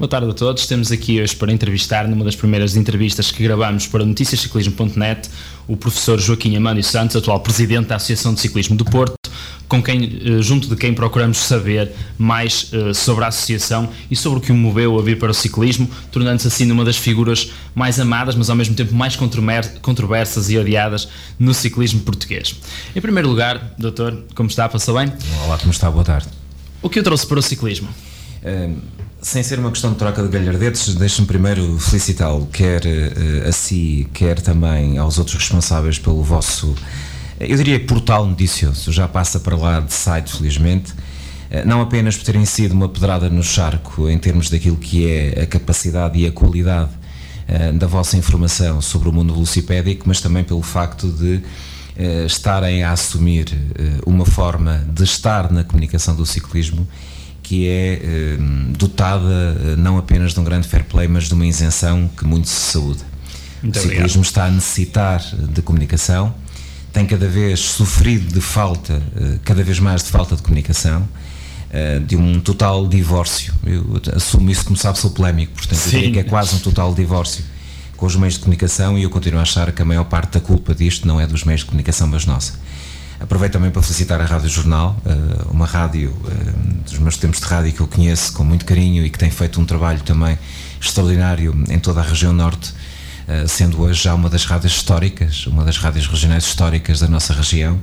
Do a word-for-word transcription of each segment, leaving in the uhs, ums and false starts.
Boa tarde a todos. Temos aqui hoje para entrevistar, numa das primeiras entrevistas que gravamos para noticias ciclismo ponto net, o professor Joaquim Amândio Santos, atual presidente da Associação de Ciclismo do Porto, com quem, junto de quem procuramos saber mais uh, sobre a associação e sobre o que o moveu a vir para o ciclismo, tornando-se assim numa das figuras mais amadas, mas ao mesmo tempo mais controversas e odiadas no ciclismo português. Em primeiro lugar, doutor, como está? Passou bem? Olá, como está? Boa tarde. O que o trouxe para o ciclismo? Uh, sem ser uma questão de troca de galhardetes, deixe-me primeiro felicitá-lo, quer uh, a si, quer também aos outros responsáveis pelo vosso, eu diria, portal noticioso. Já passa para lá de site, felizmente, uh, não apenas por terem sido uma pedrada no charco em termos daquilo que é a capacidade e a qualidade uh, da vossa informação sobre o mundo velocipédico, mas também pelo facto de uh, estarem a assumir uh, uma forma de estar na comunicação do ciclismo que é eh, dotada eh, não apenas de um grande fair play, mas de uma isenção que muito se saúda. Muito o ciclismo obrigado. Está a necessitar de comunicação, tem cada vez sofrido de falta, eh, cada vez mais de falta de comunicação, eh, de um total divórcio. Eu assumo isso como sabe, sou polémico, portanto eu diria que é quase um total divórcio com os meios de comunicação, e eu continuo a achar que a maior parte da culpa disto não é dos meios de comunicação, mas nossa. Aproveito também para felicitar a Rádio Jornal, uma rádio dos meus tempos de rádio que eu conheço com muito carinho e que tem feito um trabalho também extraordinário em toda a região norte, sendo hoje já uma das rádios históricas, uma das rádios regionais históricas da nossa região,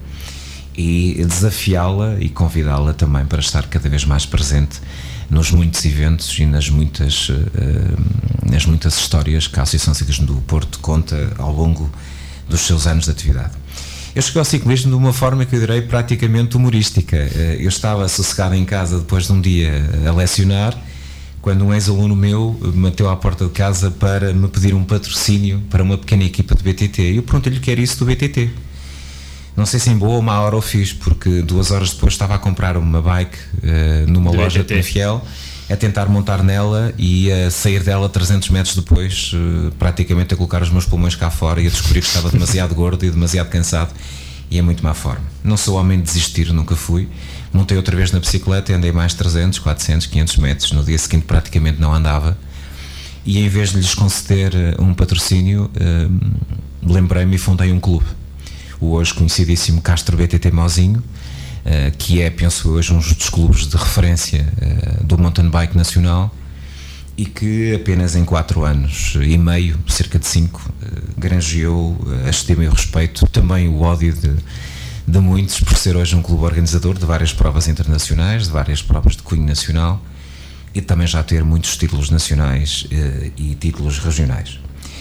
e desafiá-la e convidá-la também para estar cada vez mais presente nos muitos eventos e nas muitas, nas muitas histórias que a Associação de Ciclismo do Porto conta ao longo dos seus anos de atividade. Eu cheguei ao ciclismo de uma forma que eu direi praticamente humorística. Eu estava sossegado em casa depois de um dia a lecionar, quando um ex-aluno meu me bateu à porta de casa para me pedir um patrocínio para uma pequena equipa de B T T. E eu perguntei-lhe que era isso do B T T. Não sei se em boa ou má hora o fiz, porque duas horas depois estava a comprar uma bike uh, numa do loja de Penafiel, a tentar montar nela e a sair dela trezentos metros depois, uh, praticamente a colocar os meus pulmões cá fora e a descobrir que estava demasiado gordo e demasiado cansado, e é muito má forma. Não sou homem de desistir, nunca fui. Montei outra vez na bicicleta e andei mais trezentos, quatrocentos, quinhentos metros. No dia seguinte praticamente não andava, e em vez de lhes conceder um patrocínio, uh, lembrei-me e fundei um clube, o hoje conhecidíssimo Castro B T T Mozinho, Uh, que é, penso hoje, um dos clubes de referência uh, do mountain bike nacional, e que apenas em quatro anos e meio, cerca de cinco, uh, granjeou uh, a estima e o respeito, também o ódio de, de muitos, por ser hoje um clube organizador de várias provas internacionais, de várias provas de cunho nacional, e também já ter muitos títulos nacionais uh, e títulos regionais.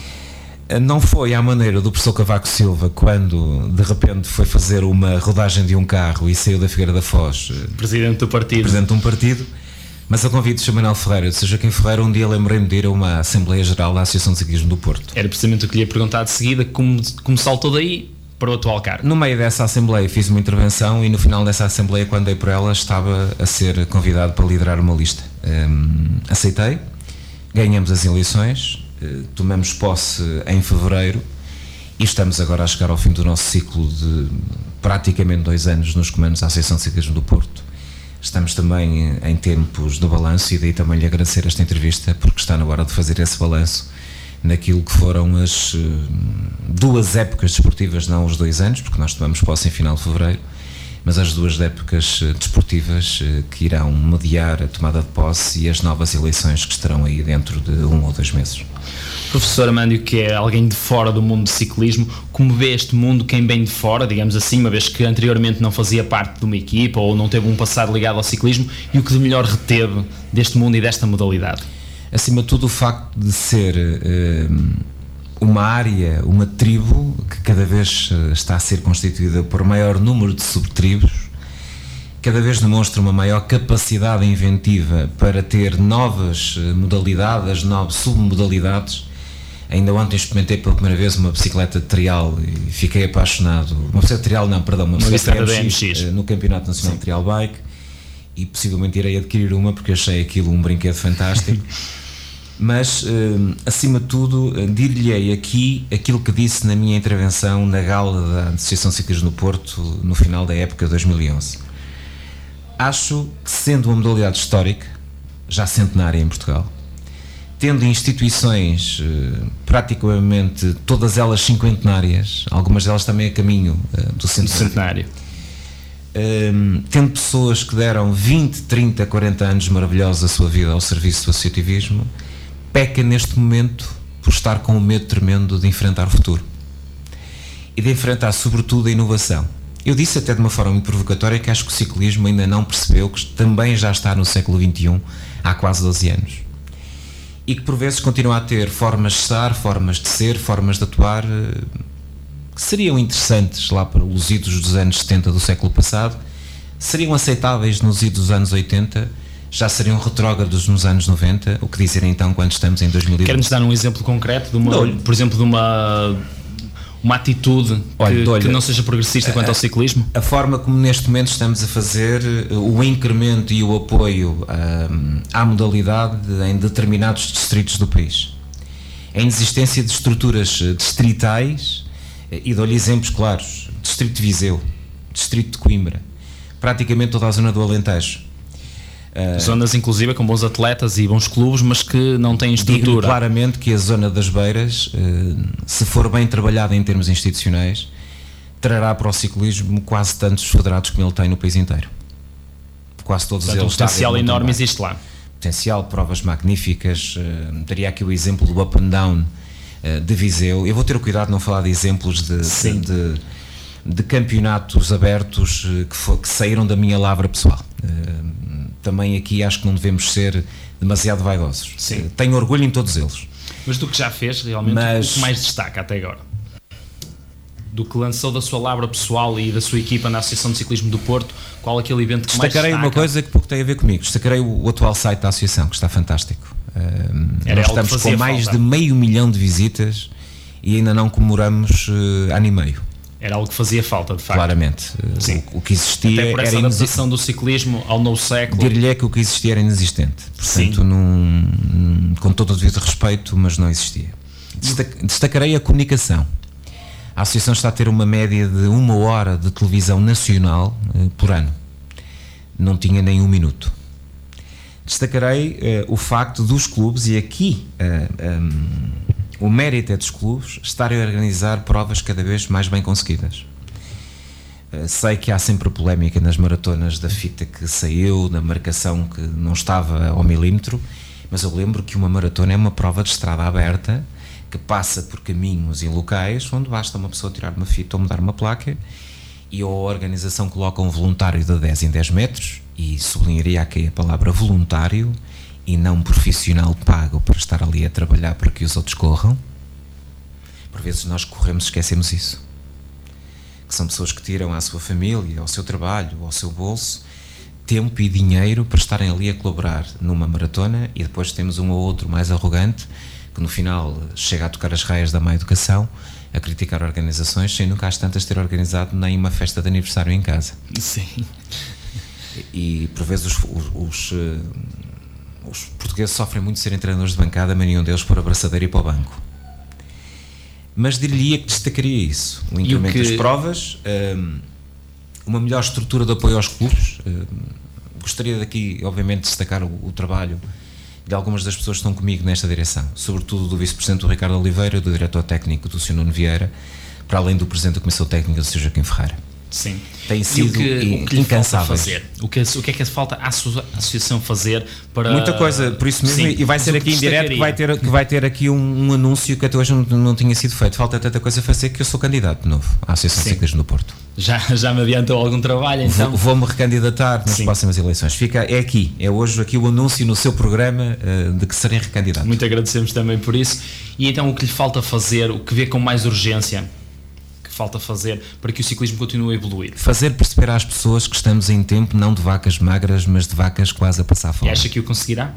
Não foi à maneira do professor Cavaco Silva, quando de repente foi fazer uma rodagem de um carro e saiu da Figueira da Foz, presidente do partido, presidente de um partido, mas a convite de Manuel Ferreira, ou seja, Joaquim Ferreira, um dia lembrei-me de ir a uma Assembleia Geral da Associação de Ciclismo do Porto. Era precisamente o que lhe ia perguntar de seguida, como, como saltou daí para o atual cargo. No meio dessa Assembleia fiz uma intervenção, e no final dessa Assembleia, quando dei por ela, estava a ser convidado para liderar uma lista. Hum, aceitei, ganhamos as eleições, tomamos posse em fevereiro e estamos agora a chegar ao fim do nosso ciclo de praticamente dois anos nos comandos da Associação de Ciclismo do Porto. Estamos também em tempos de balanço, e daí também lhe agradecer esta entrevista, porque está na hora de fazer esse balanço naquilo que foram as duas épocas desportivas, não os dois anos, porque nós tomamos posse em final de fevereiro, mas as duas épocas desportivas que irão mediar a tomada de posse e as novas eleições que estarão aí dentro de um ou dois meses. Professor Amândio, que é alguém de fora do mundo do ciclismo, como vê este mundo quem vem de fora, digamos assim, uma vez que anteriormente não fazia parte de uma equipa ou não teve um passado ligado ao ciclismo, e o que de melhor reteve deste mundo e desta modalidade? Acima de tudo, o facto de ser uh, uma área, uma tribo que cada vez está a ser constituída por maior número de subtribos, cada vez demonstra uma maior capacidade inventiva para ter novas modalidades, novas submodalidades. Ainda ontem experimentei pela primeira vez uma bicicleta de trial e fiquei apaixonado. Uma bicicleta de trial, não, perdão, uma, uma bicicleta de M X no Campeonato Nacional Sim. de Trial Bike, e possivelmente irei adquirir uma porque achei aquilo um brinquedo fantástico. Mas, uh, acima de tudo, uh, dir-lhe-ei aqui aquilo que disse na minha intervenção na gala da Associação de Ciclismo do Porto no final da época de dois mil e onze. Acho que, sendo uma modalidade histórica, já centenária em Portugal, tendo instituições praticamente todas elas cinquentenárias, algumas delas também a caminho do centenário, um, tendo pessoas que deram vinte, trinta, quarenta anos maravilhosos da sua vida ao serviço do associativismo, peca neste momento por estar com um medo tremendo de enfrentar o futuro e de enfrentar sobretudo a inovação. Eu disse até de uma forma muito provocatória que acho que o ciclismo ainda não percebeu que também já está no século vinte e um há quase doze anos e que por vezes continua a ter formas de estar, formas de ser, formas de atuar que seriam interessantes lá para os idos dos anos setenta do século passado, seriam aceitáveis nos idos dos anos oitenta, já seriam retrógrados nos anos noventa, o que dizer então quando estamos em dois mil e vinte? Quer-nos dar um exemplo concreto, de uma, por exemplo, de uma, uma atitude Olha, que, que não seja progressista a, quanto ao ciclismo? A forma como neste momento estamos a fazer o incremento e o apoio um, à modalidade em determinados distritos do país. A inexistência de estruturas distritais, e dou-lhe exemplos claros: Distrito de Viseu, Distrito de Coimbra, praticamente toda a zona do Alentejo. Uh, Zonas inclusive com bons atletas e bons clubes, mas que não têm estrutura. Digo claramente que a zona das Beiras, uh, se for bem trabalhada em termos institucionais, trará para o ciclismo quase tantos federados como ele tem no país inteiro. Quase todos Portanto, eles. Um potencial enorme existe lá. Potencial, provas magníficas. Uh, daria aqui o exemplo do Up and Down uh, de Viseu. Eu vou ter o cuidado de não falar de exemplos de, de, de, de campeonatos abertos uh, que, for, que saíram da minha lavra pessoal. Uh, também aqui acho que não devemos ser demasiado vaidosos. Sim. Tenho orgulho em todos eles. Mas do que já fez, realmente, Mas... o que mais destaca até agora? Do que lançou da sua lavra pessoal e da sua equipa na Associação de Ciclismo do Porto, qual aquele evento que mais destaca? Destacarei uma coisa que pouco tem a ver comigo. Destacarei o, o atual site da Associação, que está fantástico. Uh, nós estamos com mais falta. de meio milhão de visitas e ainda não comemoramos uh, ano e meio. Era algo que fazia falta, de facto. Claramente. Sim. O, o que existia Até por essa era adaptação inexist... do ciclismo ao novo século. Dir-lhe que o que existia era inexistente. Portanto, num, com todo o devido respeito, mas não existia. Destac... Destacarei a comunicação. A Associação está a ter uma média de uma hora de televisão nacional uh, por ano. Não tinha nem um minuto. Destacarei uh, o facto dos clubes, e aqui uh, um, o mérito é dos clubes, estarem a organizar provas cada vez mais bem conseguidas. Uh, sei que há sempre polémica nas maratonas da fita que saiu, da marcação que não estava ao milímetro, mas eu lembro que uma maratona é uma prova de estrada aberta que passa por caminhos e locais onde basta uma pessoa tirar uma fita ou mudar uma placa e a organização coloca um voluntário de dez em dez metros, e sublinharia aqui a palavra voluntário e não profissional pago para estar ali a trabalhar para que os outros corram. Por vezes nós corremos e esquecemos isso, que são pessoas que tiram à sua família, ao seu trabalho, ao seu bolso, tempo e dinheiro para estarem ali a colaborar numa maratona, e depois temos um ou outro mais arrogante que no final chega a tocar as raias da má educação, a criticar organizações sem nunca às tantas ter organizado nem uma festa de aniversário em casa. Sim. E, e por vezes os, os, os, os portugueses sofrem muito de serem treinadores de bancada, mas nenhum deles por abraçadeira e para o banco. Mas diria que destacaria isso: o incremento que... das provas, um, uma melhor estrutura de apoio aos clubes. Um, gostaria daqui, obviamente, de destacar o, o trabalho de algumas das pessoas que estão comigo nesta direção, sobretudo do vice-presidente do Ricardo Oliveira, do diretor técnico do senhor Nuno Vieira, para além do presidente da Comissão Técnica do senhor Joaquim Ferreira. Sim. Tem sido o que, o que incansáveis. Fazer? O que, o que é que falta à associação fazer para... Muita coisa, por isso mesmo. Sim, e vai ser aqui em direto que vai ter, que vai ter aqui um, um anúncio que até hoje não, não tinha sido feito. Falta tanta coisa a fazer que eu sou candidato de novo à Associação de Ciclismo do Porto. Já, já me adiantou algum trabalho, então? Vou, vou-me recandidatar nas Sim. próximas eleições. Fica, é aqui, é hoje aqui o anúncio no seu programa uh, de que serei recandidato. Muito agradecemos também por isso. E então o que lhe falta fazer, o que vê com mais urgência, falta fazer para que o ciclismo continue a evoluir? Fazer perceber às pessoas que estamos em tempo não de vacas magras, mas de vacas quase a passar fome. E acha que o conseguirá?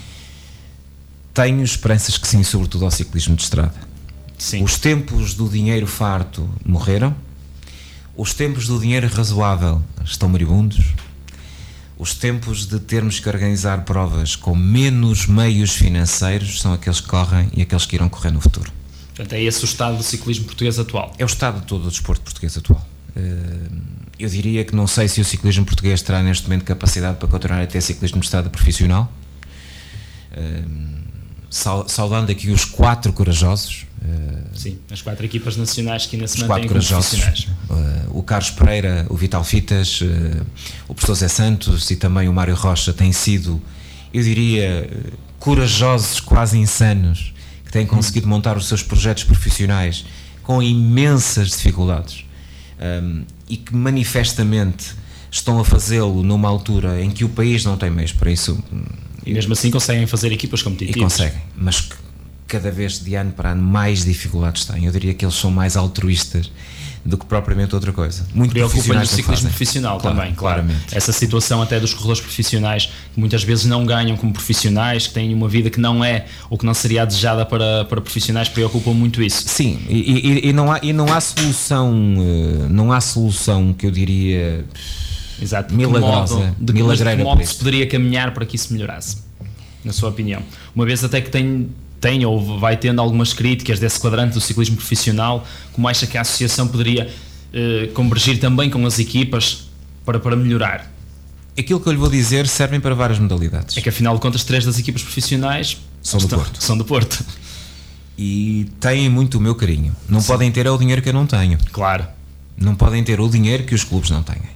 Tenho esperanças que sim, sobretudo ao ciclismo de estrada. Sim. Os tempos do dinheiro farto morreram, os tempos do dinheiro razoável estão moribundos, os tempos de termos que organizar provas com menos meios financeiros são aqueles que correm e aqueles que irão correr no futuro. Portanto, é esse o estado do ciclismo português atual? É o estado de todo o desporto português atual. Eu diria que não sei se o ciclismo português terá neste momento capacidade para continuar a ter ciclismo de estrada profissional. saudando aqui os quatro corajosos. Sim, as quatro equipas nacionais que ainda se os mantêm quatro corajosos, uh, o Carlos Pereira, o Vital Fitas, uh, o professor Zé Santos e também o Mário Rocha têm sido, eu diria, uh, corajosos, quase insanos, que têm conseguido hum. montar os seus projetos profissionais com imensas dificuldades, um, e que manifestamente estão a fazê-lo numa altura em que o país não tem meios para isso. E mesmo assim conseguem fazer equipas competitivas. E conseguem, mas cada vez de ano para ano mais dificuldades têm. Eu diria que eles são mais altruístas do que propriamente outra coisa. Muito preocupa-lhe o ciclismo profissional claro, também, claro. Claramente. Essa situação até dos corredores profissionais que muitas vezes não ganham como profissionais, que têm uma vida que não é ou que não seria desejada para, para profissionais, preocupam muito isso. Sim, e, e, e, não, há, e não há solução, não há solução que eu diria Exato. milagrosa, de que modo, de milagreira que modo se poderia caminhar para que isso melhorasse, na sua opinião? Uma vez até que tem... tem ou vai tendo algumas críticas desse quadrante do ciclismo profissional, como acha que a associação poderia eh, convergir também com as equipas para, para melhorar? Aquilo que eu lhe vou dizer servem para várias modalidades. É que afinal de contas três das equipas profissionais são do estão, Porto. São do Porto. E têm muito o meu carinho. Não Sim. podem ter é o dinheiro que eu não tenho. Claro. Não podem ter o dinheiro que os clubes não têm.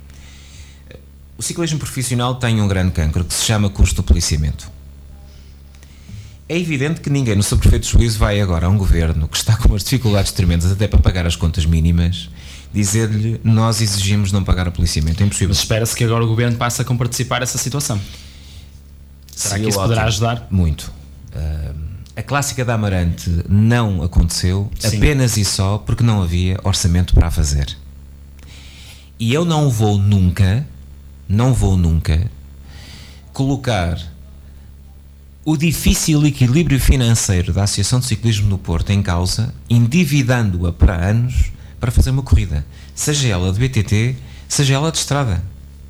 O ciclismo profissional tem um grande cancro que se chama custo do policiamento. É evidente que ninguém no seu perfeito juízo vai agora a um governo que está com umas dificuldades tremendas até para pagar as contas mínimas dizer-lhe nós exigimos não pagar o policiamento. É impossível. Mas espera-se que agora o governo passe a comparticipar essa situação. Será Sim, que isso ótimo. Poderá ajudar? Muito. Uh, a clássica da Amarante não aconteceu Sim. apenas e só porque não havia orçamento para a fazer. E eu não vou nunca, não vou nunca colocar o difícil equilíbrio financeiro da Associação de Ciclismo do Porto em causa, endividando-a para anos para fazer uma corrida, seja ela de B T T, seja ela de estrada.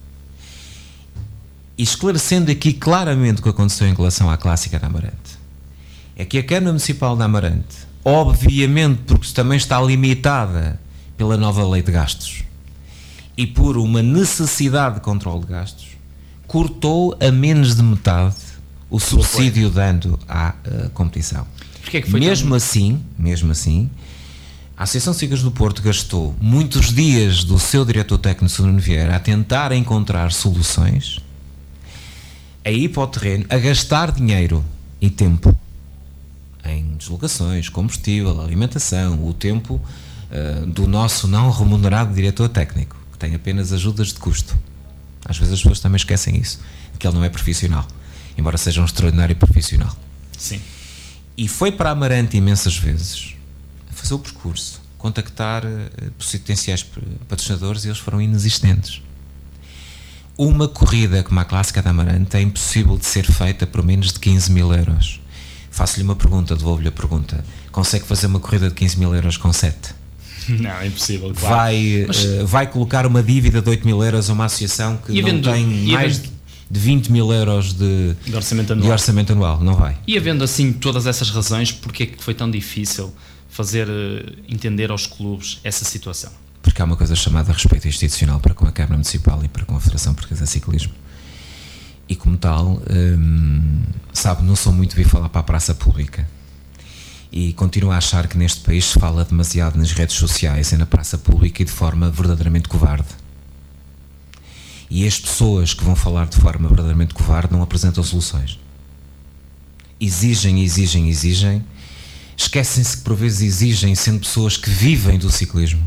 E esclarecendo aqui claramente o que aconteceu em relação à clássica da Amarante, é que a Câmara Municipal da Amarante, obviamente porque também está limitada pela nova lei de gastos e por uma necessidade de controle de gastos, cortou a menos de metade o subsídio dando à uh, competição. Porque é que foi mesmo tão... assim, mesmo assim, a Associação de Ciclismo do Porto gastou muitos dias do seu diretor técnico Nuno Vieira a tentar encontrar soluções, a ir para o terreno, a gastar dinheiro e tempo em deslocações, combustível, alimentação, o tempo uh, do nosso não remunerado diretor técnico, que tem apenas ajudas de custo. Às vezes as pessoas também esquecem isso, que ele não é profissional, embora seja um extraordinário profissional. Sim. E foi para a Amarante imensas vezes a fazer o percurso, contactar uh, potenciais patrocinadores, e eles foram inexistentes. Uma corrida como a clássica da Amarante é impossível de ser feita por menos de quinze mil euros. Faço-lhe uma pergunta, devolvo-lhe a pergunta. Consegue fazer uma corrida de quinze mil euros com sete? Não, é impossível, claro. Vai, Mas... uh, vai colocar uma dívida de oito mil euros a uma associação que e não havendo, tem mais havendo... de vinte mil euros de, de, orçamento anual. de orçamento anual, não vai. E havendo assim todas essas razões, porque é que foi tão difícil fazer uh, entender aos clubes essa situação? Porque há uma coisa chamada respeito institucional para com a Câmara Municipal e para com a Federação Portuguesa de Ciclismo. E como tal, hum, sabe, não sou muito de vir falar para a praça pública. E continuo a achar que neste país se fala demasiado nas redes sociais e na praça pública e de forma verdadeiramente covarde. E as pessoas que vão falar de forma verdadeiramente covarde não apresentam soluções. Exigem, exigem, exigem. Esquecem-se que por vezes exigem sendo pessoas que vivem do ciclismo.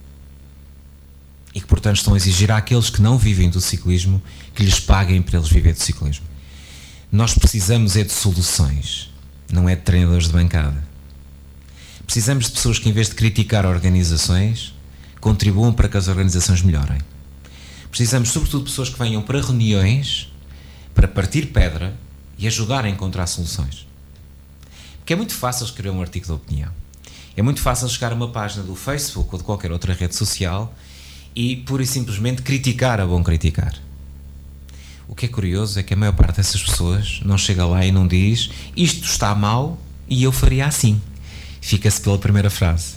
E que, portanto, estão a exigir àqueles que não vivem do ciclismo que lhes paguem para eles viverem do ciclismo. Nós precisamos é de soluções, não é de treinadores de bancada. Precisamos de pessoas que, em vez de criticar organizações, contribuam para que as organizações melhorem. Precisamos, sobretudo, de pessoas que venham para reuniões, para partir pedra e ajudar a encontrar soluções. Porque é muito fácil escrever um artigo de opinião. É muito fácil chegar a uma página do Facebook ou de qualquer outra rede social e pura e simplesmente criticar a bom criticar. O que é curioso é que a maior parte dessas pessoas não chega lá e não diz isto está mal e eu faria assim. Fica-se pela primeira frase.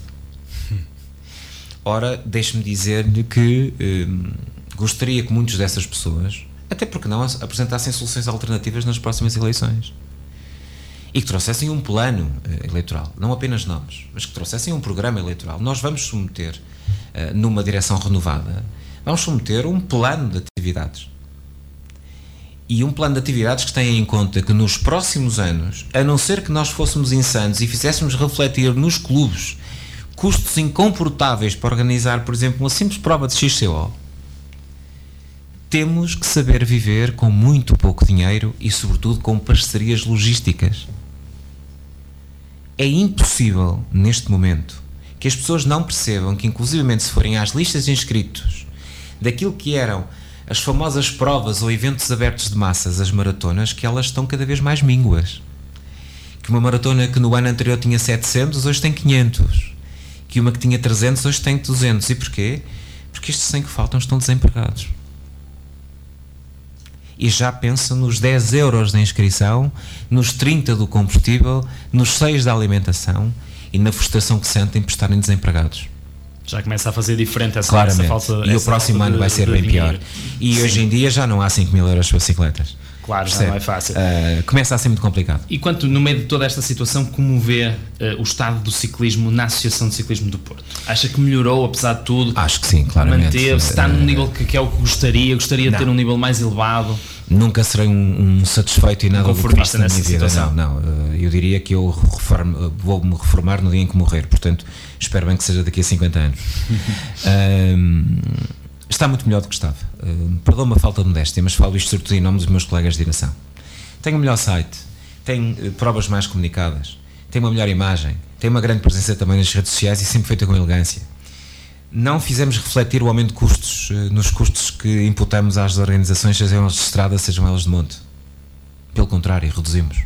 Ora, deixe-me dizer-lhe que hum, gostaria que muitas dessas pessoas, até porque não, apresentassem soluções alternativas nas próximas eleições. e que trouxessem um plano uh, eleitoral, não apenas nomes, mas que trouxessem um programa eleitoral. Nós vamos submeter, uh, numa direção renovada, vamos submeter um plano de atividades. E um plano de atividades que tenha em conta que nos próximos anos, a não ser que nós fôssemos insanos e fizéssemos refletir nos clubes custos incomportáveis para organizar, por exemplo, uma simples prova de X C O, temos que saber viver com muito pouco dinheiro e, sobretudo, com parcerias logísticas. É impossível, neste momento, que as pessoas não percebam que, inclusivamente, se forem às listas de inscritos daquilo que eram as famosas provas ou eventos abertos de massas, as maratonas, que elas estão cada vez mais mínguas. Que uma maratona que no ano anterior tinha setecentos, hoje tem quinhentos. Que uma que tinha trezentos, hoje tem duzentos. E porquê? Porque estes cem que faltam estão desempregados. E já pensa nos dez euros da inscrição, nos trinta do combustível, nos seis da alimentação e na frustração que sentem por estarem desempregados. Já começa a fazer diferente essa, Claramente. essa falta. E essa o próximo falta ano de, vai ser bem dinheiro. pior. E Sim. Hoje em dia já não há cinco mil euros para bicicletas. Claro, Percebe? já não é fácil. Uh, começa a ser muito complicado. E quanto, no meio de toda esta situação, como vê uh, o estado do ciclismo na Associação de Ciclismo do Porto? Acha que melhorou, apesar de tudo? Acho que sim, claramente. Manteve-se, está num nível que, que é o que gostaria, gostaria não. de ter um nível mais elevado? Nunca serei um, um satisfeito e nada um do que faço na minha vida. Não, não. Eu diria que eu reformo, vou-me reformar no dia em que morrer, portanto, espero bem que seja daqui a cinquenta anos. um, está muito melhor do que estava. Um, Perdoa-me a falta de modéstia, mas falo isto sobretudo em nome dos meus colegas de direção. Tenho um melhor site, tenho uh, provas mais comunicadas, tenho uma melhor imagem, tenho uma grande presença também nas redes sociais e sempre feita com elegância. Não fizemos refletir o aumento de custos uh, nos custos que imputamos às organizações, sejam elas de estrada, sejam elas de monte. Pelo contrário, reduzimos.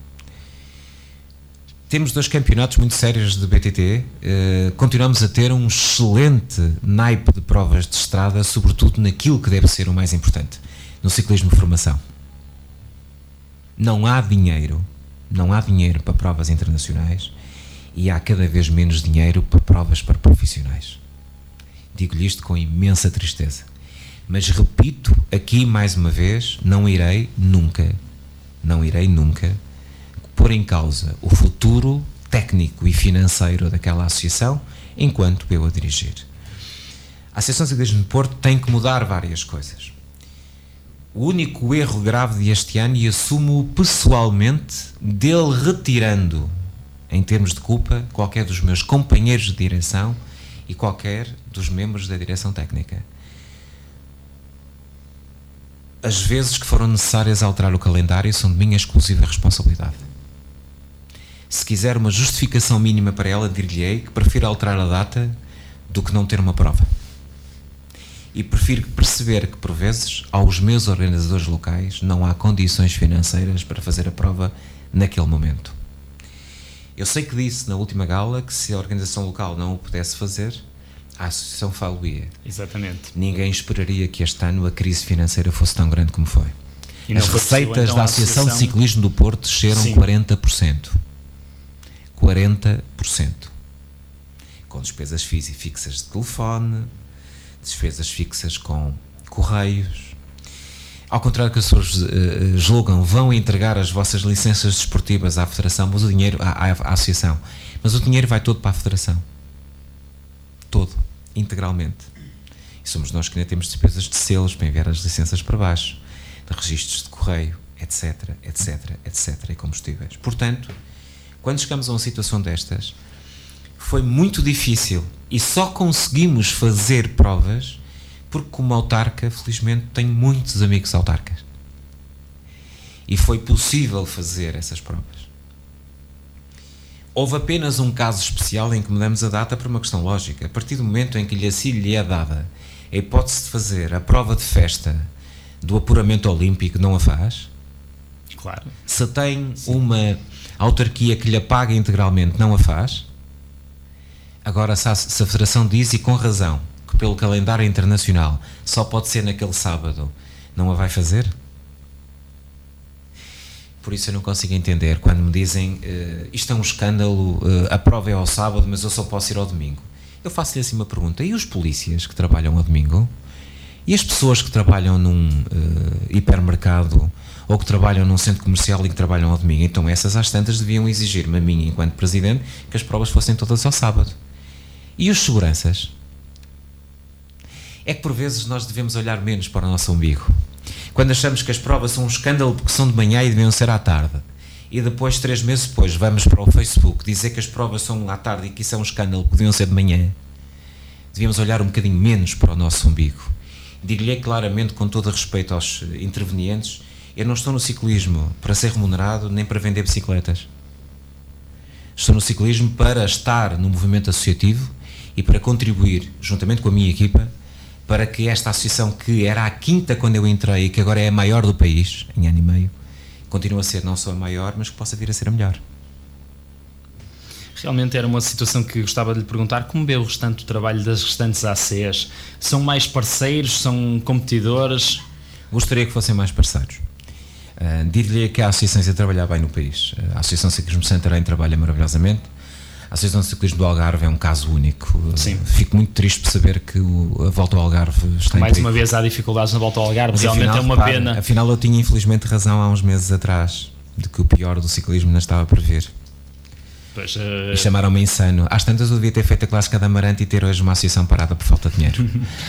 Temos dois campeonatos muito sérios de B T T, uh, continuamos a ter um excelente naipe de provas de estrada, sobretudo naquilo que deve ser o mais importante, no ciclismo de formação. Não há dinheiro, não há dinheiro para provas internacionais e há cada vez menos dinheiro para provas para profissionais. Digo-lhe isto com imensa tristeza. Mas repito aqui mais uma vez, não irei nunca, não irei nunca pôr em causa o futuro técnico e financeiro daquela associação enquanto eu a dirigir. A Associação de Ciclismo de Porto tem que mudar várias coisas. O único erro grave deste ano, e assumo pessoalmente, dele retirando, em termos de culpa, qualquer dos meus companheiros de direção e qualquer dos membros da direção técnica. As vezes que foram necessárias alterar o calendário são de minha exclusiva responsabilidade. Se quiser uma justificação mínima para ela, dir-lhe-ei que prefiro alterar a data do que não ter uma prova. E prefiro perceber que, por vezes, aos meus organizadores locais não há condições financeiras para fazer a prova naquele momento. Eu sei que disse na última gala que se a organização local não o pudesse fazer, a associação falo-ia. Exatamente. Ninguém esperaria que este ano a crise financeira fosse tão grande como foi. As receitas então, da Associação, associação de Ciclismo do Porto desceram Sim. quarenta por cento. quarenta por cento. Com despesas fixas de telefone, despesas fixas com correios. Ao contrário que as pessoas uh, julgam, vão entregar as vossas licenças desportivas à Federação, mas o dinheiro, à, à, à Associação, mas o dinheiro vai todo para a Federação. Todo, integralmente. E somos nós que ainda temos despesas de selos para enviar as licenças para baixo, de registros de correio, etc, etc, etc, e combustíveis. Portanto, quando chegamos a uma situação destas, foi muito difícil e só conseguimos fazer provas porque, como autarca, felizmente tenho muitos amigos autarcas e foi possível fazer essas provas. Houve apenas um caso especial em que mudamos a data por uma questão lógica. A partir do momento em que lhe assim lhe é dada a hipótese de fazer a prova de festa do apuramento olímpico, não a faz. Claro. Se tem Sim. uma autarquia que lhe apaga integralmente, não a faz. Agora, se a, se a Federação diz, e com razão, que pelo calendário internacional só pode ser naquele sábado, não a vai fazer? Por isso eu não consigo entender quando me dizem uh, isto é um escândalo, uh, a prova é ao sábado, mas eu só posso ir ao domingo. Eu faço-lhe assim uma pergunta: e os polícias que trabalham ao domingo? E as pessoas que trabalham num uh, hipermercado ou que trabalham num centro comercial e que trabalham ao domingo, então essas às tantas deviam exigir-me a mim, enquanto presidente, que as provas fossem todas ao sábado. E os seguranças? É que por vezes nós devemos olhar menos para o nosso umbigo. Quando achamos que as provas são um escândalo porque são de manhã e deviam ser à tarde, e depois, três meses depois, vamos para o Facebook dizer que as provas são à tarde e que isso é um escândalo porque deviam ser de manhã, devíamos olhar um bocadinho menos para o nosso umbigo. Digo-lhe claramente, com todo o respeito aos intervenientes, eu não estou no ciclismo para ser remunerado nem para vender bicicletas. Estou no ciclismo para estar no movimento associativo e para contribuir, juntamente com a minha equipa, para que esta associação, que era a quinta quando eu entrei e que agora é a maior do país, em ano e meio, continue a ser não só a maior, mas que possa vir a ser a melhor. Realmente era uma situação que gostava de lhe perguntar: como vê o restante do trabalho das restantes A Cs? São mais parceiros? São competidores? Gostaria que fossem mais parceiros. Uh, Dir-lhe que a Associação está a trabalhar bem no país. A Associação de Ciclismo de Santarém trabalha maravilhosamente. A Associação de Ciclismo do Algarve é um caso único. Sim. Fico muito triste por saber que o, a Volta ao Algarve está mais em uma vez há dificuldades na Volta ao Algarve. Mas realmente afinal, é uma repara, pena. Afinal eu tinha infelizmente razão há uns meses atrás de que o pior do ciclismo não estava por vir. Pois, uh... Chamaram-me insano. Às tantas eu devia ter feito a clássica da Amarante e ter hoje uma associação parada por falta de dinheiro.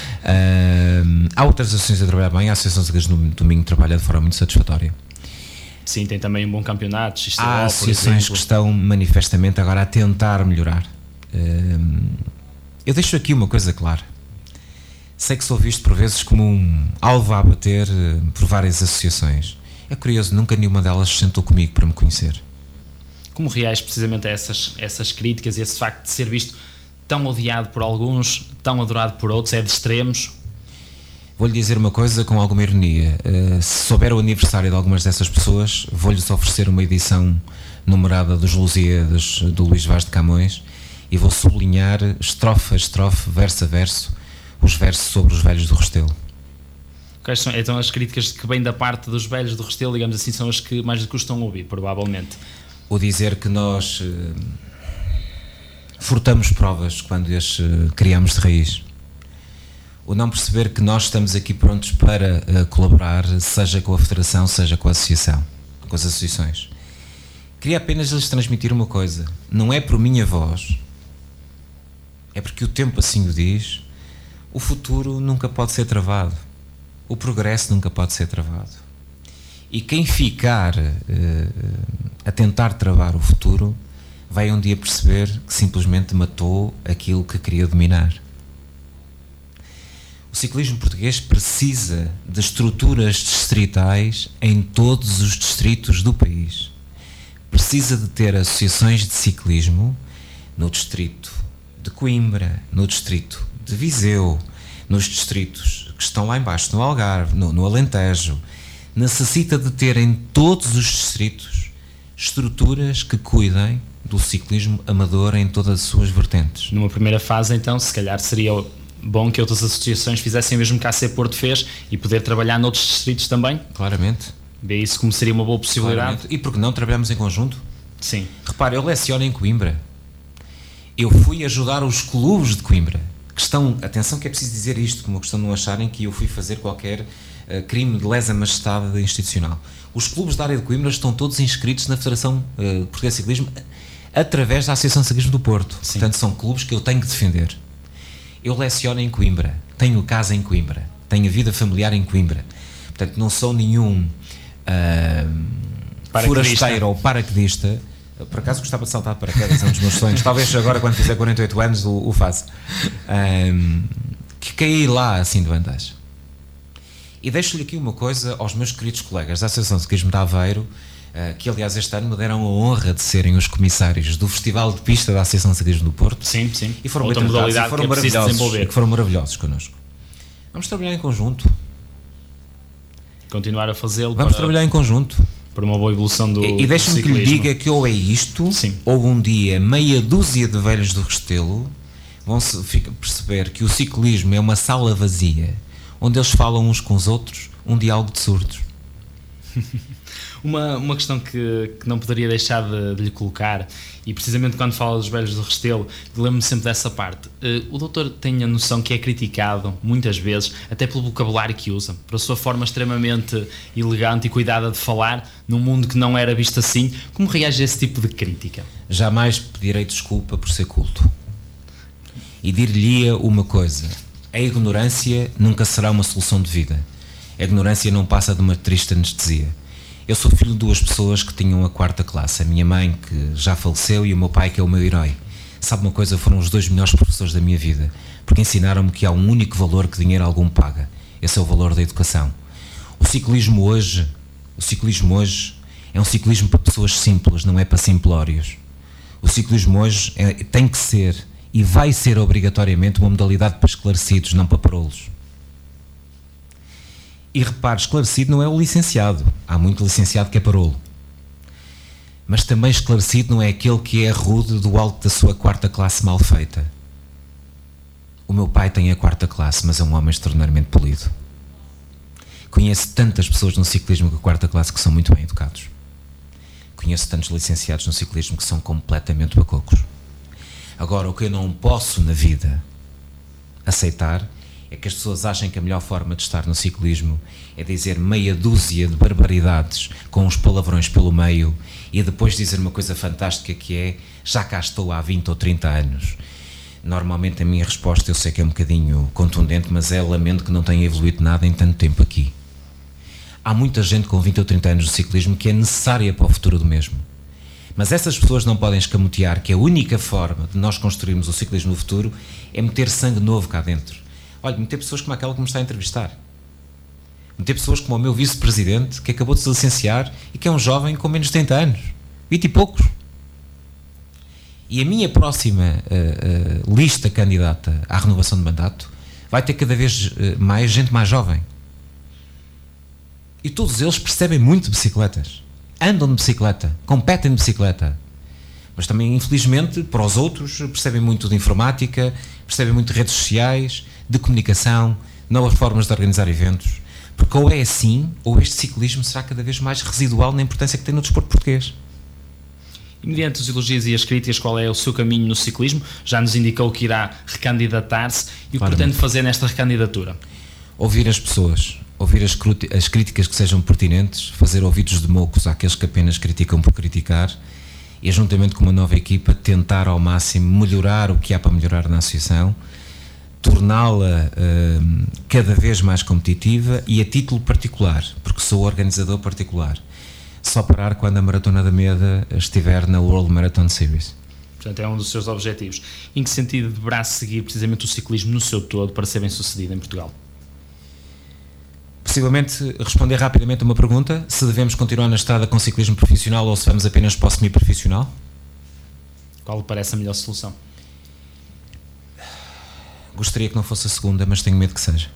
uh, há outras associações a trabalhar bem. A Associação de Ciclismo no Domingo trabalha de forma muito satisfatória. Sim, tem também um bom campeonato. Há associações que estão manifestamente agora a tentar melhorar. Uh, eu deixo aqui uma coisa clara. Sei que sou visto por vezes como um alvo a abater uh, por várias associações. É curioso, nunca nenhuma delas se sentou comigo para me conhecer. Como reais precisamente a essas, essas críticas e esse facto de ser visto tão odiado por alguns, tão adorado por outros? É de extremos? Vou-lhe dizer uma coisa com alguma ironia. Uh, se souber o aniversário de algumas dessas pessoas, vou-lhes oferecer uma edição numerada dos Lusíadas do Luís Vaz de Camões e vou sublinhar, estrofe a estrofe, verso a verso, os versos sobre os velhos do Restelo. Quais são então as críticas que vêm da parte dos velhos do Restelo, digamos assim, são as que mais lhe custam ouvir, provavelmente? O dizer que nós uh, furtamos provas quando as uh, criamos de raiz. O não perceber que nós estamos aqui prontos para uh, colaborar, seja com a Federação, seja com a Associação, com as associações. Queria apenas lhes transmitir uma coisa. Não é por minha voz, é porque o tempo assim o diz. O futuro nunca pode ser travado. O progresso nunca pode ser travado. E quem ficar uh, a tentar travar o futuro vai um dia perceber que simplesmente matou aquilo que queria dominar. O ciclismo português precisa de estruturas distritais em todos os distritos do país. Precisa de ter associações de ciclismo no distrito de Coimbra, no distrito de Viseu, nos distritos que estão lá embaixo, no Algarve, no, no Alentejo. Necessita de ter em todos os distritos estruturas que cuidem do ciclismo amador em todas as suas vertentes. Numa primeira fase, então, se calhar seria bom que outras associações fizessem o mesmo que a A C Porto fez e poder trabalhar noutros distritos também? Claramente. Vê isso como seria uma boa possibilidade? Claramente. E por que não trabalhamos em conjunto? Sim. Repare, eu leciono em Coimbra. Eu fui ajudar os clubes de Coimbra, que estão, atenção que é preciso dizer isto, como questão de não acharem que eu fui fazer qualquer uh, crime de lesa majestade institucional. Os clubes da área de Coimbra estão todos inscritos na Federação uh, Portuguesa de Ciclismo através da Associação de Ciclismo do Porto. Sim. Portanto, são clubes que eu tenho que defender. Eu leciono em Coimbra, tenho casa em Coimbra, tenho vida familiar em Coimbra. Portanto, não sou nenhum uh, forasteiro ou paraquedista. Por acaso gostava de saltar de paraquedas, é um dos meus sonhos. Talvez agora, quando fizer quarenta e oito anos, o, o faça. Um, que caí lá assim de vantagem. E deixo-lhe aqui uma coisa aos meus queridos colegas da Associação de Ciclismo de Aveiro, uh, que aliás este ano me deram a honra de serem os comissários do Festival de Pista da Associação de Ciclismo do Porto. Sim, sim. E foram outra muito modalidade e foram que é preciso desenvolver. Que foram maravilhosos connosco. Vamos trabalhar em conjunto. Continuar a fazê-lo. Vamos para... trabalhar em conjunto. Para uma boa evolução do E, e deixe-me que lhe diga que ou é isto, Sim. ou um dia meia dúzia de velhos do Restelo vão -se perceber que o ciclismo é uma sala vazia, onde eles falam uns com os outros um diálogo de surdos. Uma, uma questão que, que não poderia deixar de, de lhe colocar, e precisamente quando fala dos velhos do Restelo, lembro-me sempre dessa parte. Uh, o doutor tem a noção que é criticado, muitas vezes, até pelo vocabulário que usa, por a sua forma extremamente elegante e cuidada de falar, num mundo que não era visto assim. Como reage a esse tipo de crítica? Jamais pedirei desculpa por ser culto. E dir-lhe-ia uma coisa: a ignorância nunca será uma solução de vida. A ignorância não passa de uma triste anestesia. Eu sou filho de duas pessoas que tinham a quarta classe. A minha mãe, que já faleceu, e o meu pai, que é o meu herói. Sabe uma coisa? Foram os dois melhores professores da minha vida, porque ensinaram-me que há um único valor que dinheiro algum paga. Esse é o valor da educação. O ciclismo hoje, o ciclismo hoje é um ciclismo para pessoas simples, não é para simplórios. O ciclismo hoje é, tem que ser e vai ser obrigatoriamente uma modalidade para esclarecidos, não para parolos. E repare, esclarecido não é o licenciado. Há muito licenciado que é parolo. Mas também esclarecido não é aquele que é rude do alto da sua quarta classe mal feita. O meu pai tem a quarta classe, mas é um homem extraordinariamente polido. Conheço tantas pessoas no ciclismo com a quarta classe que são muito bem educados. Conheço tantos licenciados no ciclismo que são completamente bacocos. Agora, o que eu não posso na vida aceitar é que as pessoas achem que a melhor forma de estar no ciclismo é dizer meia dúzia de barbaridades com uns palavrões pelo meio e depois dizer uma coisa fantástica que é: já cá estou há vinte ou trinta anos. Normalmente a minha resposta, eu sei que é um bocadinho contundente, mas é: lamento que não tenha evoluído nada em tanto tempo aqui. Há muita gente com vinte ou trinta anos de ciclismo que é necessária para o futuro do mesmo. Mas essas pessoas não podem escamotear que a única forma de nós construirmos o ciclismo no futuro é meter sangue novo cá dentro. Olha, meter pessoas como aquela que me está a entrevistar. Meter pessoas como o meu vice-presidente, que acabou de se licenciar e que é um jovem com menos de trinta anos. vinte e poucos. E a minha próxima uh, uh, lista candidata à renovação de mandato vai ter cada vez uh, mais gente mais jovem. E todos eles percebem muito de bicicletas. Andam de bicicleta, competem de bicicleta. Mas também, infelizmente, para os outros, percebem muito de informática, percebem muito de redes sociais, de comunicação, novas formas de organizar eventos. Porque ou é assim, ou este ciclismo será cada vez mais residual na importância que tem no desporto português. E mediante os elogios e as críticas, qual é o seu caminho no ciclismo? Já nos indicou que irá recandidatar-se. E o que pretende fazer nesta recandidatura? Ouvir as pessoas, ouvir as, as críticas que sejam pertinentes, fazer ouvidos de mocos àqueles que apenas criticam por criticar e, juntamente com uma nova equipa, tentar ao máximo melhorar o que há para melhorar na associação, torná-la uh, cada vez mais competitiva e a título particular, porque sou organizador particular. Só parar quando a Maratona da Meda estiver na World Marathon Series. Portanto, é um dos seus objetivos. Em que sentido deverá seguir precisamente o ciclismo no seu todo para ser bem sucedido em Portugal? Possivelmente responder rapidamente a uma pergunta: se devemos continuar na estrada com ciclismo profissional ou se vamos apenas para o semi-profissional? Qual lhe parece a melhor solução? Gostaria que não fosse a segunda, mas tenho medo que seja.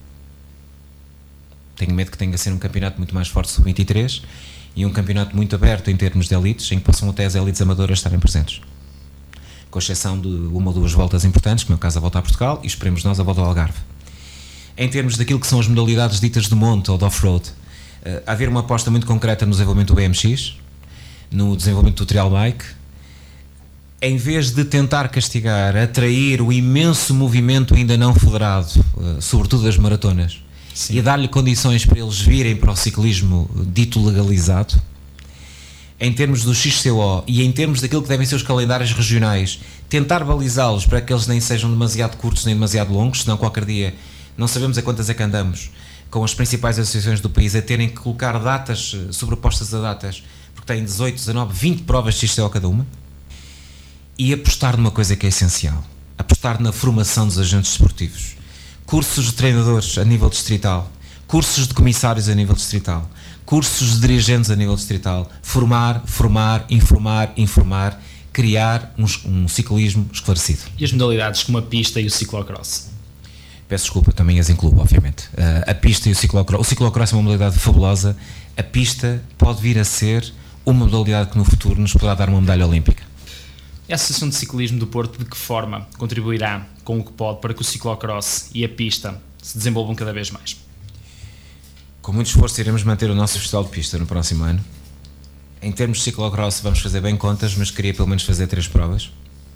Tenho medo que tenha que ser um campeonato muito mais forte sub vinte e três e um campeonato muito aberto em termos de elites, em que possam até as elites amadoras estarem presentes. Com exceção de uma ou duas voltas importantes, como é o caso da Volta a Portugal, e esperemos nós a Volta ao Algarve. Em termos daquilo que são as modalidades ditas de monte ou de off-road, uh, haver uma aposta muito concreta no desenvolvimento do B M X, no desenvolvimento do trail bike, em vez de tentar castigar, atrair o imenso movimento ainda não federado, uh, sobretudo das maratonas, sim, e dar-lhe condições para eles virem para o ciclismo dito legalizado, em termos do X C O e em termos daquilo que devem ser os calendários regionais, tentar balizá-los para que eles nem sejam demasiado curtos nem demasiado longos, senão qualquer dia não sabemos a quantas é que andamos, com as principais associações do país a terem que colocar datas sobrepostas a datas, porque têm dezoito, dezanove, vinte provas de X C O cada uma, e apostar numa coisa que é essencial: apostar na formação dos agentes desportivos, cursos de treinadores a nível distrital, cursos de comissários a nível distrital, cursos de dirigentes a nível distrital, formar, formar, informar, informar, criar um, um ciclismo esclarecido. E as modalidades como a pista e o ciclocross? Peço desculpa, também as incluo, obviamente. Uh, a pista e o ciclocross. O ciclocross é uma modalidade fabulosa. A pista pode vir a ser uma modalidade que no futuro nos poderá dar uma medalha olímpica. E a Associação de Ciclismo do Porto, de que forma contribuirá com o que pode para que o ciclocross e a pista se desenvolvam cada vez mais? com muito esforço iremos manter o nosso festival de pista no próximo ano. Em termos de ciclocross vamos fazer bem contas, mas queria pelo menos fazer três provas.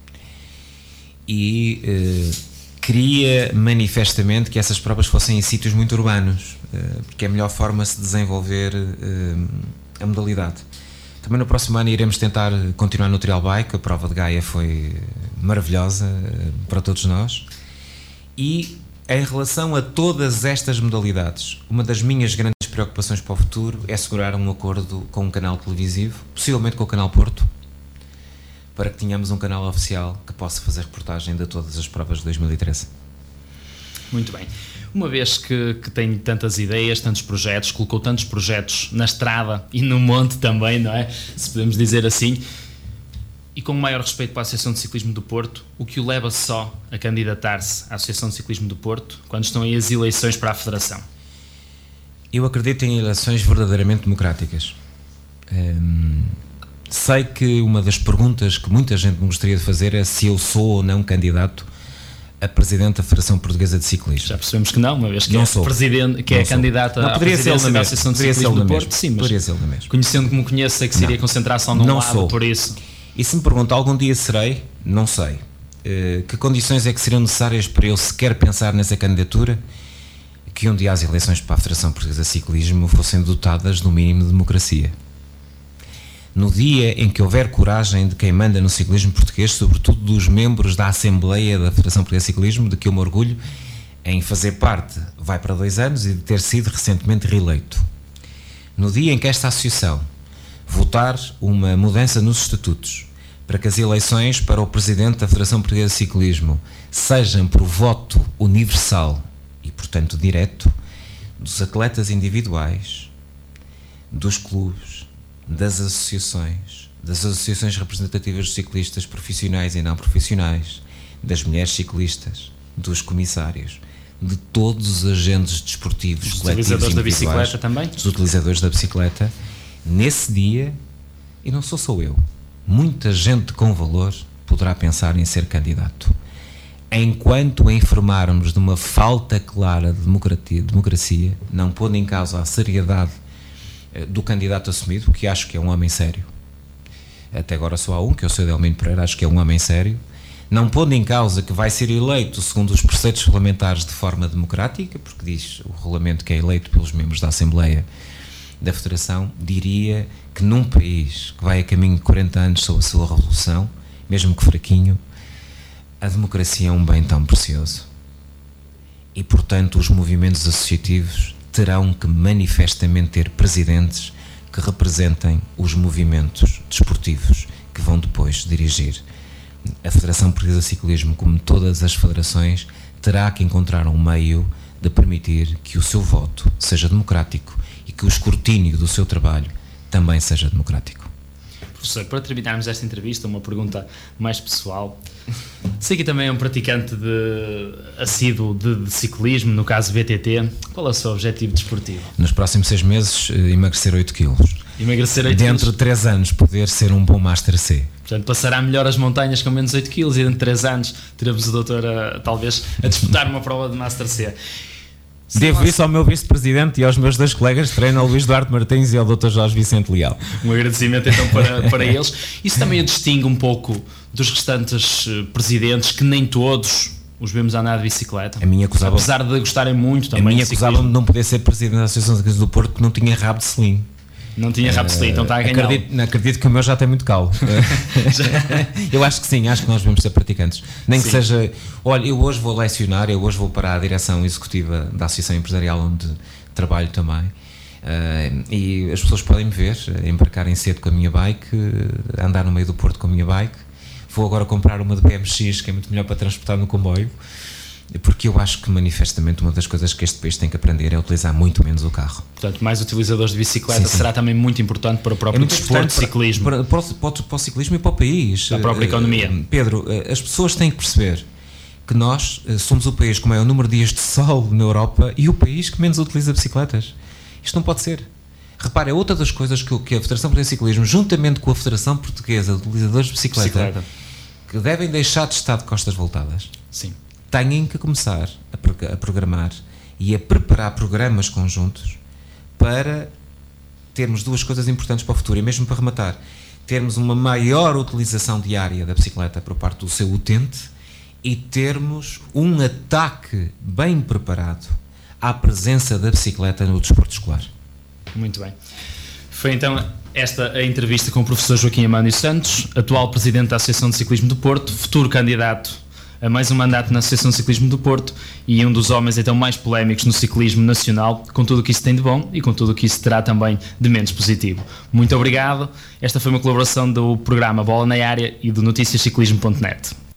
E eh, queria manifestamente que essas provas fossem em sítios muito urbanos, eh, porque é a melhor forma de se desenvolver eh, a modalidade. Também no próximo ano iremos tentar continuar no Trail Bike. A prova de Gaia foi maravilhosa eh, para todos nós. E em relação a todas estas modalidades, uma das minhas grandes preocupações para o futuro é assegurar um acordo com um canal televisivo, possivelmente com o Canal Porto, para que tenhamos um canal oficial que possa fazer reportagem de todas as provas de dois mil e treze. Muito bem. Uma vez que, que tem tantas ideias, tantos projetos, colocou tantos projetos na estrada e no monte também, não é? Se podemos dizer assim, e com o maior respeito para a Associação de Ciclismo do Porto, o que o leva só a candidatar-se à Associação de Ciclismo do Porto quando estão aí as eleições para a Federação? Eu acredito em eleições verdadeiramente democráticas. Hum, sei que uma das perguntas que muita gente me gostaria de fazer é se eu sou ou não candidato a presidente da Federação Portuguesa de Ciclismo. Já percebemos que não, uma vez que não é, sou. Presidente, que não é candidata à presidência da Associação de Ciclismo do Porto, sim, mas conhecendo como conheço, sei que seria concentrar-se só num não lado, sou. Por isso. E se me pergunta, algum dia serei? Não sei. Uh, que condições é que seriam necessárias para eu sequer pensar nessa candidatura? Que um dia as eleições para a Federação Portuguesa de Ciclismo fossem dotadas do mínimo de democracia. No dia em que houver coragem de quem manda no ciclismo português, sobretudo dos membros da Assembleia da Federação Portuguesa de Ciclismo, de que eu me orgulho em fazer parte, vai para dois anos e de ter sido recentemente reeleito. No dia em que esta associação votar uma mudança nos estatutos para que as eleições para o Presidente da Federação Portuguesa de Ciclismo sejam por voto universal e, portanto, direto, dos atletas individuais, dos clubes, das associações, das associações representativas de ciclistas profissionais e não profissionais, das mulheres ciclistas, dos comissários, de todos os agentes desportivos, dos coletivos, utilizadores da bicicleta também, dos utilizadores da bicicleta, nesse dia, e não sou só eu, muita gente com valor poderá pensar em ser candidato. Enquanto informarmos de uma falta clara de democracia, democracia, não pondo em causa a seriedade do candidato assumido, que acho que é um homem sério, até agora só há um, que é o seu Delmino Pereira, acho que é um homem sério, não pondo em causa que vai ser eleito segundo os preceitos regulamentares de forma democrática, porque diz o regulamento que é eleito pelos membros da Assembleia da Federação, diria que num país que vai a caminho de quarenta anos sob a sua revolução, mesmo que fraquinho, a democracia é um bem tão precioso. E, portanto, os movimentos associativos terão que manifestamente ter presidentes que representem os movimentos desportivos que vão depois dirigir. A Federação Portuguesa de Ciclismo, como todas as federações, terá que encontrar um meio de permitir que o seu voto seja democrático e que o escrutínio do seu trabalho também seja democrático. Professor, para terminarmos esta entrevista, uma pergunta mais pessoal. Sei que também é um praticante de, assíduo de, de ciclismo, no caso V T T. Qual é o seu objetivo desportivo? Nos próximos seis meses, emagrecer oito quilos. Emagrecer oito Dentro quilos. de três anos, poder ser um bom Master C. Portanto, passará melhor as montanhas com menos oito quilos e dentro de três anos teremos o doutor, a, talvez, a disputar uma prova de Master C. Se Devo nós... isso ao meu vice-presidente e aos meus dois colegas de treino, ao Luís Duarte Martins e ao doutor Jorge Vicente Leal. Um agradecimento então para, para eles. Isso também a distingue um pouco dos restantes presidentes, que nem todos os vemos a andar de bicicleta. A minha acusava... Apesar de gostarem muito também. A minha acusava-me de não poder ser presidente da Associação de Ciclismo do Porto porque não tinha rabo de selim. Não tinha rabo de selim, uh, então está a ganhar. Acredito, acredito que o meu já tem muito calo. Eu acho que sim, acho que nós devemos ser praticantes. Nem sim. que seja, olha, eu hoje vou lecionar, eu hoje vou para a direção executiva da Associação Empresarial onde trabalho também. Uh, e as pessoas podem me ver, embarcarem cedo com a minha bike, andar no meio do Porto com a minha bike. Vou agora comprar uma de B M X, que é muito melhor para transportar no comboio. Porque eu acho que manifestamente uma das coisas que este país tem que aprender é utilizar muito menos o carro. Portanto, mais utilizadores de bicicleta sim, sim. será também muito importante para o próprio é desporto de ciclismo. Para, para, para, para o ciclismo e para o país. Para a própria economia. Pedro, as pessoas têm que perceber que nós somos o país com o maior número de dias de sol na Europa e o país que menos utiliza bicicletas. Isto não pode ser. Repare, é outra das coisas que, que a Federação Portuguesa de Ciclismo, juntamente com a Federação Portuguesa de Utilizadores de Bicicleta, bicicleta, que devem deixar de estar de costas voltadas. Sim. Têm que começar a programar e a preparar programas conjuntos para termos duas coisas importantes para o futuro, e mesmo para rematar, termos uma maior utilização diária da bicicleta por parte do seu utente e termos um ataque bem preparado à presença da bicicleta no desporto escolar. Muito bem. Foi então esta a entrevista com o professor Joaquim Amândio Santos, atual presidente da Associação de Ciclismo do Porto, futuro candidato a mais um mandato na Associação de Ciclismo do Porto e um dos homens então mais polémicos no ciclismo nacional, com tudo o que isso tem de bom e com tudo o que isso terá também de menos positivo. Muito obrigado. Esta foi uma colaboração do programa Bola na Área e do noticias ciclismo ponto net.